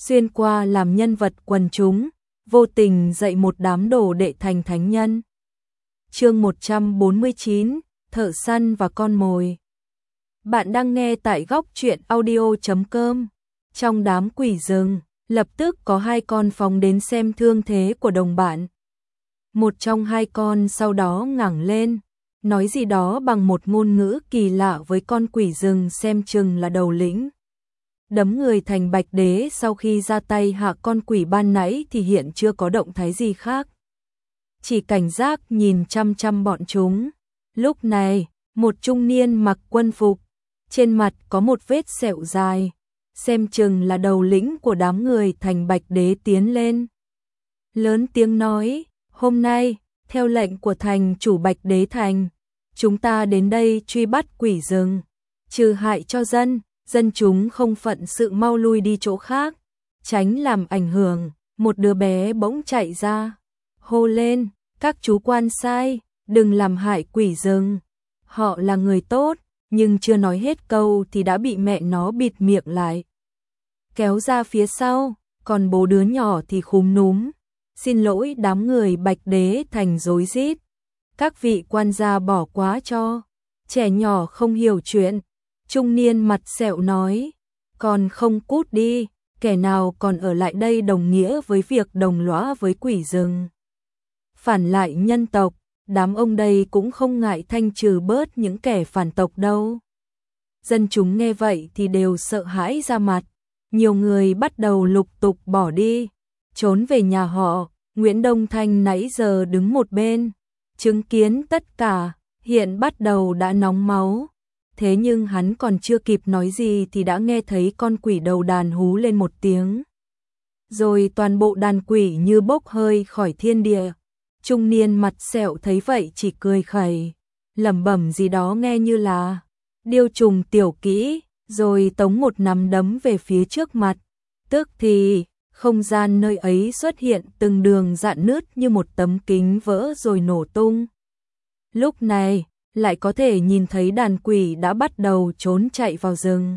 xuyên qua làm nhân vật quần chúng, vô tình dạy một đám đồ đệ thành thánh nhân. Chương 149, thợ săn và con mồi. Bạn đang nghe tại góc truyện audio.com. Trong đám quỷ rừng, lập tức có hai con phóng đến xem thương thế của đồng bạn. Một trong hai con sau đó ngẩng lên, nói gì đó bằng một ngôn ngữ kỳ lạ với con quỷ rừng xem chừng là đầu lĩnh. Đấm người thành bạch đế sau khi ra tay hạ con quỷ ban nãy thì hiện chưa có động thái gì khác. Chỉ cảnh giác nhìn chăm chăm bọn chúng. Lúc này, một trung niên mặc quân phục, trên mặt có một vết sẹo dài, xem chừng là đầu lĩnh của đám người thành bạch đế tiến lên. Lớn tiếng nói, hôm nay, theo lệnh của thành chủ bạch đế thành, chúng ta đến đây truy bắt quỷ rừng, trừ hại cho dân, dân chúng không phận sự mau lui đi chỗ khác, tránh làm ảnh hưởng. Một đứa bé bỗng chạy ra, hô lên, các chú quan sai, đừng làm hại quỷ rừng, họ là người tốt, nhưng chưa nói hết câu thì đã bị mẹ nó bịt miệng lại. Kéo ra phía sau, còn bố đứa nhỏ thì khúm núm, xin lỗi đám người bạch đế thành rối rít. Các vị quan gia bỏ quá cho, trẻ nhỏ không hiểu chuyện. Trung niên mặt sẹo nói, còn không cút đi, kẻ nào còn ở lại đây đồng nghĩa với việc đồng lõa với quỷ rừng. Phản lại nhân tộc, đám ông đây cũng không ngại thanh trừ bớt những kẻ phản tộc đâu. Dân chúng nghe vậy thì đều sợ hãi ra mặt, nhiều người bắt đầu lục tục bỏ đi, trốn về nhà họ. Nguyễn Đông Thanh nãy giờ đứng một bên, chứng kiến tất cả, hiện bắt đầu đã nóng máu. Thế nhưng hắn còn chưa kịp nói gì thì đã nghe thấy con quỷ đầu đàn hú lên một tiếng. Rồi toàn bộ đàn quỷ như bốc hơi khỏi thiên địa. Trung niên mặt sẹo thấy vậy chỉ cười khẩy, lẩm bẩm gì đó nghe như là điêu trùng tiểu kỹ, rồi tống một nắm đấm về phía trước mặt. Tức thì, không gian nơi ấy xuất hiện từng đường rạn nứt như một tấm kính vỡ rồi nổ tung. Lúc này, lại có thể nhìn thấy đàn quỷ đã bắt đầu trốn chạy vào rừng.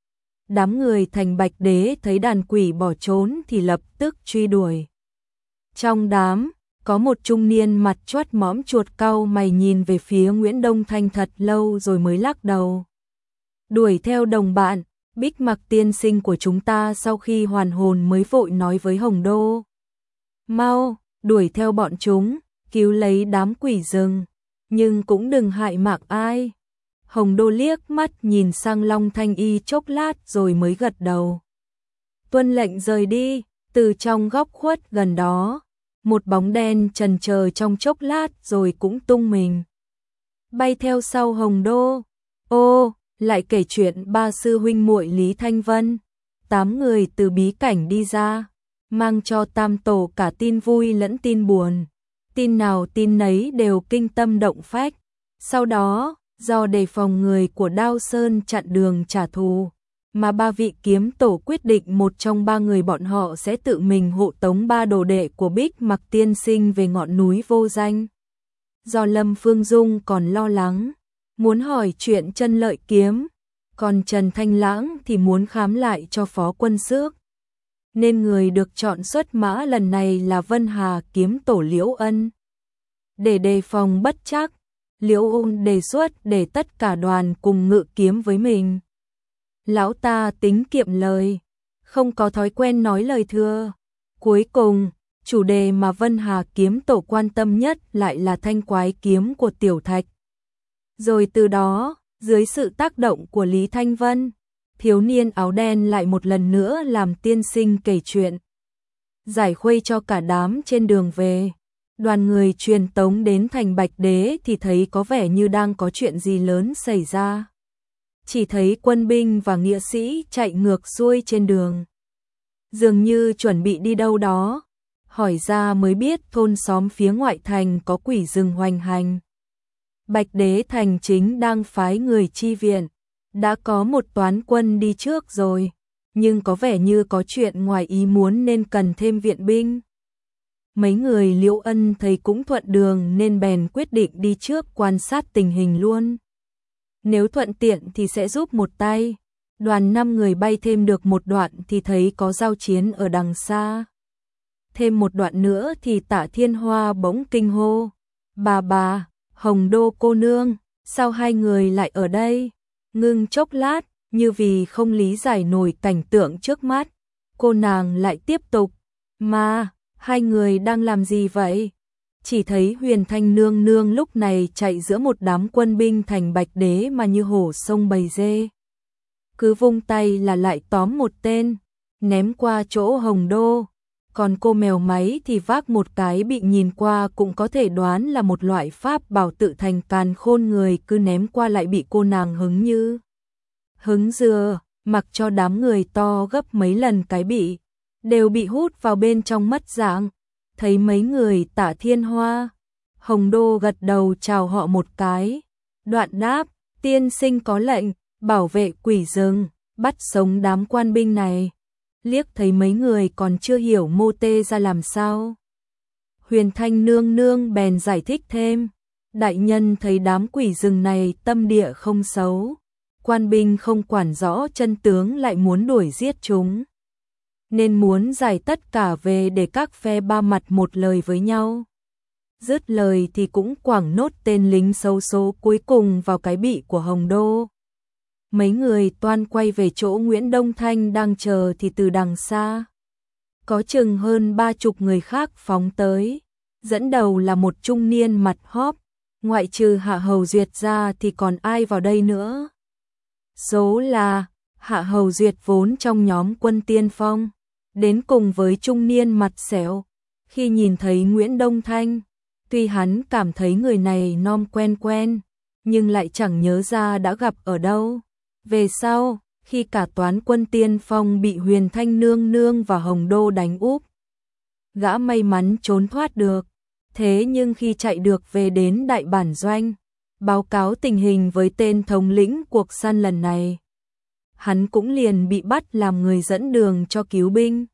Đám người thành bạch đế thấy đàn quỷ bỏ trốn thì lập tức truy đuổi. Trong đám, có một trung niên mặt choát mõm chuột cau mày nhìn về phía Nguyễn Đông Thanh thật lâu rồi mới lắc đầu. Đuổi theo đồng bạn, Bích Mặc tiên sinh của chúng ta sau khi hoàn hồn mới vội nói với Hồng Đô. Mau, đuổi theo bọn chúng, cứu lấy đám quỷ rừng, nhưng cũng đừng hại mạng ai. Hồng Đô liếc mắt nhìn sang Long Thanh Y chốc lát rồi mới gật đầu. Tuân lệnh rời đi, từ trong góc khuất gần đó, một bóng đen chần chờ trong chốc lát rồi cũng tung mình bay theo sau Hồng Đô. Ô, lại kể chuyện ba sư huynh muội Lý Thanh Vân, 8 người từ bí cảnh đi ra, mang cho tam tổ cả tin vui lẫn tin buồn. Tin nào tin nấy đều kinh tâm động phách. Sau đó, do đề phòng người của Đao Sơn chặn đường trả thù, mà ba vị kiếm tổ quyết định một trong ba người bọn họ sẽ tự mình hộ tống ba đồ đệ của Bích Mặc tiên sinh về ngọn núi vô danh. Do Lâm Phương Dung còn lo lắng, muốn hỏi chuyện Chân Lợi kiếm, còn Trần Thanh Lãng thì muốn khám lại cho Phó Quân Xước. Nên người được chọn xuất mã lần này là Vân Hà kiếm tổ Liễu Ân. Để đề phòng bất chắc, Liễu Ân đề xuất để tất cả đoàn cùng ngự kiếm với mình. Lão ta tính kiệm lời, không có thói quen nói lời thừa. Cuối cùng, chủ đề mà Vân Hà kiếm tổ quan tâm nhất lại là thanh quái kiếm của Tiểu Thạch. Rồi từ đó, dưới sự tác động của Lý Thanh Vân, thiếu niên áo đen lại một lần nữa làm tiên sinh kể chuyện, giải khuây cho cả đám trên đường về. Đoàn người truyền tống đến thành Bạch Đế thì thấy có vẻ như đang có chuyện gì lớn xảy ra. Chỉ thấy quân binh và nghĩa sĩ chạy ngược xuôi trên đường, dường như chuẩn bị đi đâu đó. Hỏi ra mới biết thôn xóm phía ngoại thành có quỷ rừng hoành hành. Bạch Đế thành chính đang phái người chi viện, đã có một toán quân đi trước rồi, nhưng có vẻ như có chuyện ngoài ý muốn nên cần thêm viện binh. Mấy người Liễu Ân thấy cũng thuận đường nên bèn quyết định đi trước quan sát tình hình luôn. Nếu thuận tiện thì sẽ giúp một tay. Đoàn 5 người bay thêm được một đoạn thì thấy có giao chiến ở đằng xa. Thêm một đoạn nữa thì Tạ Thiên Hoa bỗng kinh hô. Bà, Hồng Đô cô nương, sao hai người lại ở đây? Ngưng chốc lát, như vì không lý giải nổi cảnh tượng trước mắt. Cô nàng lại tiếp tục. Mà, hai người đang làm gì vậy? Chỉ thấy Huyền Thanh nương nương lúc này chạy giữa một đám quân binh thành Bạch Đế mà như hổ sông bầy dê. Cứ vung tay là lại tóm một tên, ném qua chỗ Hồng Đô. Còn cô mèo máy thì vác một cái bị nhìn qua cũng có thể đoán là một loại pháp bảo tự thành càn khôn người, cứ ném qua lại bị cô nàng hứng dừa, mặc cho đám người to gấp mấy lần cái bị, đều bị hút vào bên trong mất dạng. Thấy mấy người Tạ Thiên Hoa, Hồng Đô gật đầu chào họ một cái. Đoạn đáp, tiên sinh có lệnh, bảo vệ quỷ rừng, bắt sống đám quan binh này. Liếc thấy mấy người còn chưa hiểu mô tê ra làm sao. Huyền Thanh nương nương bèn giải thích thêm. Đại nhân thấy đám quỷ rừng này tâm địa không xấu. Quan binh không quản rõ chân tướng lại muốn đuổi giết chúng. Nên muốn giải tất cả về để các phe ba mặt một lời với nhau. Dứt lời thì cũng quẳng nốt tên lính xấu số cuối cùng vào cái bị của Hồng Đô. Mấy người toan quay về chỗ Nguyễn Đông Thanh đang chờ thì từ đằng xa có chừng hơn 30 người khác phóng tới. Dẫn đầu là một trung niên mặt hóp, ngoại trừ Hạ Hầu Duyệt ra thì còn ai vào đây nữa. Số là Hạ Hầu Duyệt vốn trong nhóm quân tiên phong, đến cùng với trung niên mặt sẹo. Khi nhìn thấy Nguyễn Đông Thanh, tuy hắn cảm thấy người này nom quen quen, nhưng lại chẳng nhớ ra đã gặp ở đâu. Về sau, khi cả toán quân tiên phong bị Huyền Thanh nương nương và Hồng Đô đánh úp, gã may mắn trốn thoát được. Thế nhưng khi chạy được về đến đại bản doanh, báo cáo tình hình với tên thống lĩnh cuộc săn lần này, hắn cũng liền bị bắt làm người dẫn đường cho cứu binh.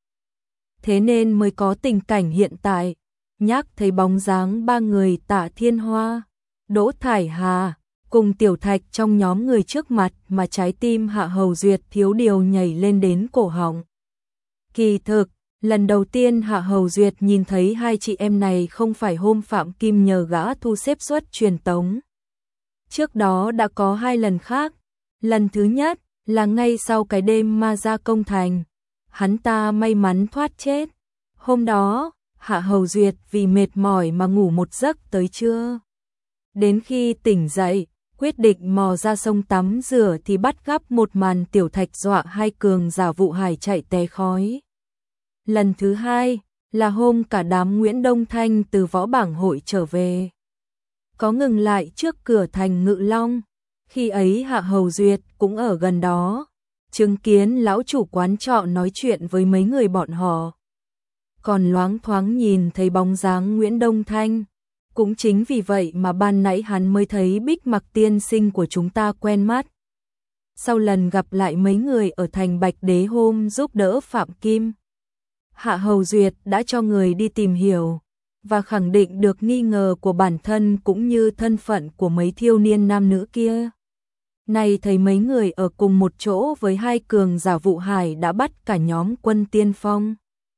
Thế nên mới có tình cảnh hiện tại. Nhắc thấy bóng dáng ba người Tạ Thiên Hoa, Đỗ Thải Hà cùng Tiểu Thạch trong nhóm người trước mặt mà trái tim Hạ Hầu Duyệt thiếu điều nhảy lên đến cổ họng. Kỳ thực, lần đầu tiên Hạ Hầu Duyệt nhìn thấy hai chị em này không phải hôm Phạm Kim nhờ gã thu xếp suất truyền tống. Trước đó đã có 2 lần khác. Lần thứ nhất là ngay sau cái đêm ma ra công thành, hắn ta may mắn thoát chết. Hôm đó, Hạ Hầu Duyệt vì mệt mỏi mà ngủ một giấc tới trưa. Đến khi tỉnh dậy, quyết định mò ra sông tắm rửa thì bắt gặp một màn Tiểu Thạch dọa hai cường giả vụ hải chạy té khói. Lần thứ hai là hôm cả đám Nguyễn Đông Thanh từ võ bảng hội trở về, có ngừng lại trước cửa thành Ngự Long. Khi ấy Hạ Hầu Duyệt cũng ở gần đó, chứng kiến lão chủ quán trọ nói chuyện với mấy người bọn họ. Còn loáng thoáng nhìn thấy bóng dáng Nguyễn Đông Thanh. Cũng chính vì vậy mà ban nãy hắn mới thấy Bích Mặc tiên sinh của chúng ta quen mắt. Sau lần gặp lại mấy người ở thành Bạch Đế hôm giúp đỡ Phạm Kim, Hạ Hầu Duyệt đã cho người đi tìm hiểu và khẳng định được nghi ngờ của bản thân cũng như thân phận của mấy thiếu niên nam nữ kia. Này thấy mấy người ở cùng một chỗ với hai cường giả vụ hải đã bắt cả nhóm quân tiên phong,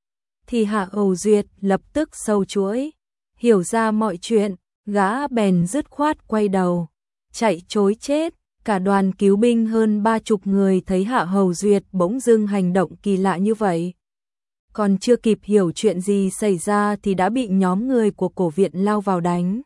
thì Hạ Hầu Duyệt lập tức sâu chuỗi, hiểu ra mọi chuyện, gã bèn dứt khoát quay đầu, chạy trối chết. Cả đoàn cứu binh hơn 30 người thấy Hạ Hầu Duyệt bỗng dưng hành động kỳ lạ như vậy, còn chưa kịp hiểu chuyện gì xảy ra thì đã bị nhóm người của cổ viện lao vào đánh.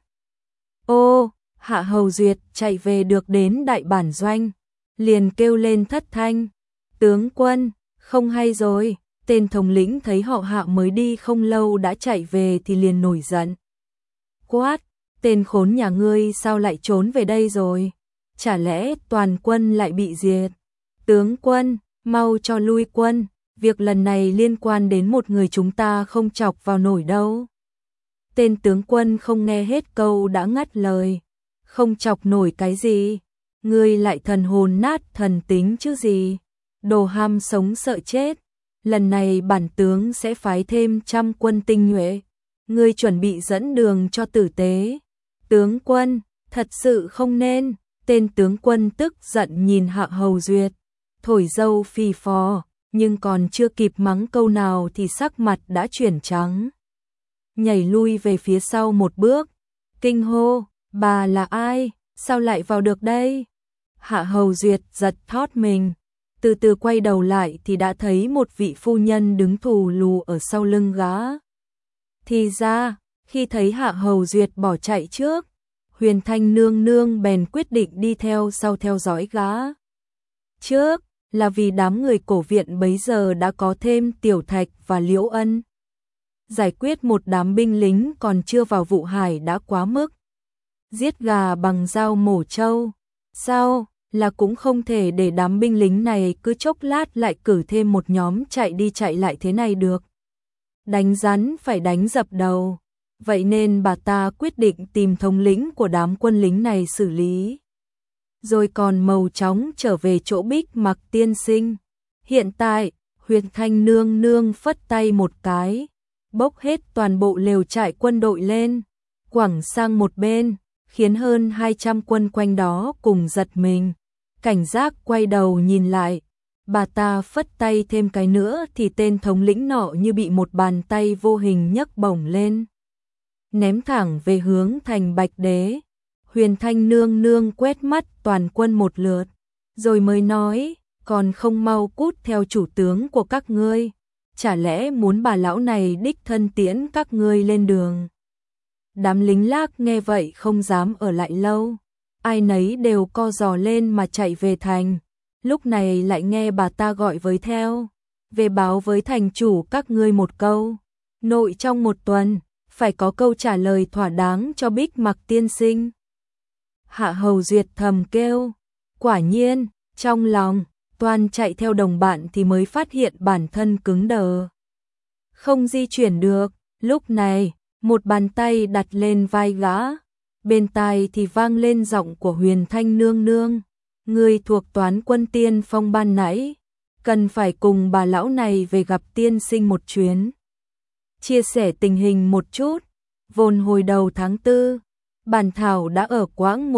Ô, Hạ Hầu Duyệt chạy về được đến đại bản doanh, liền kêu lên thất thanh. Tướng quân, không hay rồi. Tên thống lĩnh thấy họ Hạ mới đi không lâu đã chạy về thì liền nổi giận. Quát, tên khốn nhà ngươi sao lại trốn về đây rồi? Chả lẽ toàn quân lại bị diệt? Tướng quân, mau cho lui quân, việc lần này liên quan đến một người chúng ta không chọc vào nổi đâu. Tên tướng quân không nghe hết câu đã ngắt lời. Không chọc nổi cái gì? Ngươi lại thần hồn nát thần tính chứ gì? Đồ ham sống sợ chết. Lần này bản tướng sẽ phái thêm 100 quân tinh nhuệ. Ngươi chuẩn bị dẫn đường cho tử tế. Tướng quân, thật sự không nên. Tên tướng quân tức giận nhìn Hạ Hầu Duyệt, thổi dâu phì phò, nhưng còn chưa kịp mắng câu nào thì sắc mặt đã chuyển trắng. Nhảy lui về phía sau một bước, kinh hô, bà là ai, sao lại vào được đây? Hạ Hầu Duyệt giật thót mình, từ từ quay đầu lại thì đã thấy một vị phu nhân đứng thù lù ở sau lưng gã. Thì ra, khi thấy Hạ Hầu Duyệt bỏ chạy trước, Huyền Thanh nương nương bèn quyết định đi theo sau theo dõi gã. Trước là vì đám người cổ viện bấy giờ đã có thêm Tiểu Thạch và Liễu Ân. Giải quyết một đám binh lính còn chưa vào vụ hải đã quá mức. Giết gà bằng dao mổ trâu, sao là cũng không thể để đám binh lính này cứ chốc lát lại cử thêm một nhóm chạy đi chạy lại thế này được. Đánh rắn phải đánh dập đầu, vậy nên bà ta quyết định tìm thống lĩnh của đám quân lính này xử lý. Rồi còn màu chóng trở về chỗ Bích Mặc tiên sinh. Hiện tại, Huyền Thanh nương nương phất tay một cái, bốc hết toàn bộ lều trại quân đội lên, quẳng sang một bên, khiến hơn 200 quân quanh đó cùng giật mình, cảnh giác quay đầu nhìn lại. Bà ta phất tay thêm cái nữa thì tên thống lĩnh nọ như bị một bàn tay vô hình nhấc bổng lên, ném thẳng về hướng thành Bạch Đế. Huyền Thanh nương nương quét mắt toàn quân một lượt, rồi mới nói, còn không mau cút theo chủ tướng của các ngươi, chả lẽ muốn bà lão này đích thân tiễn các ngươi lên đường. Đám lính Lác nghe vậy không dám ở lại lâu, ai nấy đều co giò lên mà chạy về thành. Lúc này lại nghe bà ta gọi với theo, về báo với thành chủ các ngươi một câu, nội trong một tuần, phải có câu trả lời thỏa đáng cho Bích Mặc tiên sinh. Hạ Hầu Duyệt thầm kêu, quả nhiên, trong lòng, toan chạy theo đồng bạn thì mới phát hiện bản thân cứng đờ, không di chuyển được. Lúc này, một bàn tay đặt lên vai gã, bên tai thì vang lên giọng của Huyền Thanh nương nương, người thuộc toán quân tiên phong ban nãy, cần phải cùng bà lão này về gặp tiên sinh một chuyến. Chia sẻ tình hình một chút, vốn hồi đầu tháng 4, bản thảo đã ở quãng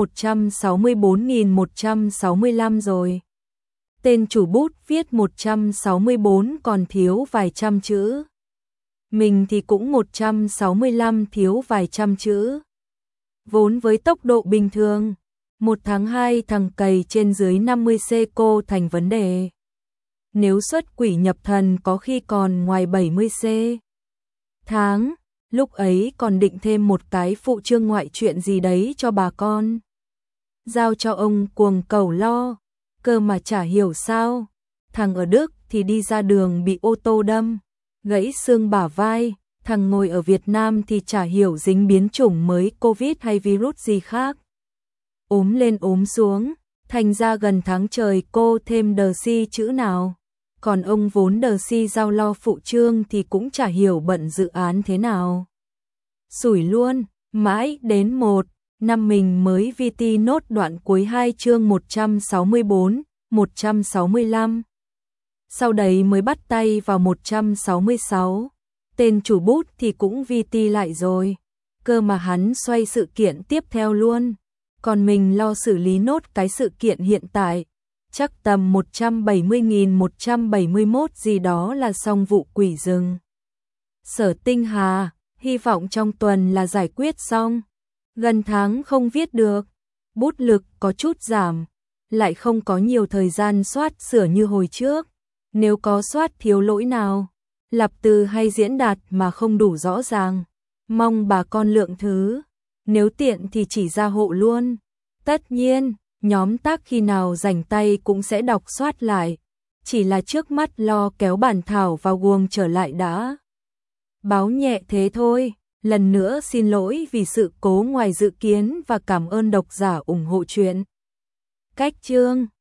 164.165 rồi. Tên chủ bút viết 164 còn thiếu vài trăm chữ. Mình thì cũng 165 thiếu vài trăm chữ. Vốn với tốc độ bình thường, 1 tháng 2 thằng cày trên dưới 50C cô thành vấn đề. Nếu xuất quỷ nhập thần có khi còn ngoài 70C. Tháng, lúc ấy còn định thêm một cái phụ chương ngoại truyện gì đấy cho bà con. Giao cho ông Cuồng Cẩu lo, cơ mà chả hiểu sao. Thằng ở Đức thì đi ra đường bị ô tô đâm, gãy xương bả vai. Thằng ngồi ở Việt Nam thì chả hiểu dính biến chủng mới Covid hay virus gì khác. Ốm lên ốm xuống, thành ra gần tháng trời cô thêm đờ si chữ nào. Còn ông vốn đờ si giao lo phụ trương thì cũng chả hiểu bận dự án thế nào. Sủi luôn, mãi đến 1 năm mình mới VT nốt đoạn cuối 2 chương 164, 165. Sau đấy mới bắt tay vào 166. Tên chủ bút thì cũng VT lại rồi. Cơ mà hắn xoay sự kiện tiếp theo luôn. Còn mình lo xử lý nốt cái sự kiện hiện tại. Chắc tầm 170.171 gì đó là xong vụ quỷ rừng. Sở Tinh Hà, hy vọng trong tuần là giải quyết xong. Gần tháng không viết được, bút lực có chút giảm, lại không có nhiều thời gian soát sửa như hồi trước. Nếu có soát thiếu lỗi nào, lặp từ hay diễn đạt mà không đủ rõ ràng, mong bà con lượng thứ. Nếu tiện thì chỉ ra hộ luôn. Tất nhiên, nhóm tác khi nào rảnh tay cũng sẽ đọc soát lại. Chỉ là trước mắt lo kéo bản thảo vào guồng trở lại đã. Báo nhẹ thế thôi. Lần nữa xin lỗi vì sự cố ngoài dự kiến và cảm ơn độc giả ủng hộ chuyện. Cách chương